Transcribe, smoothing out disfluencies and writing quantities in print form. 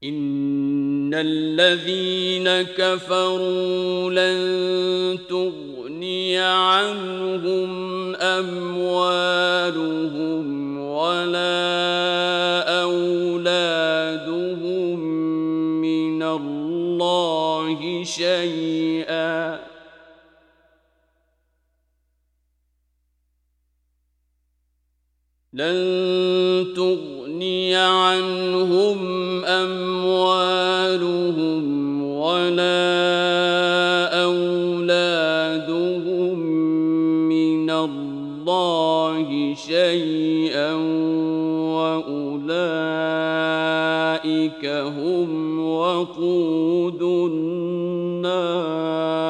إن الذين كفروا لن تغني عنهم أموالهم ولا أولادهم من الله شيئا لن تغني عنهم أموالهم ولا أولادهم من الله شيئا وأولئك هم وقود النار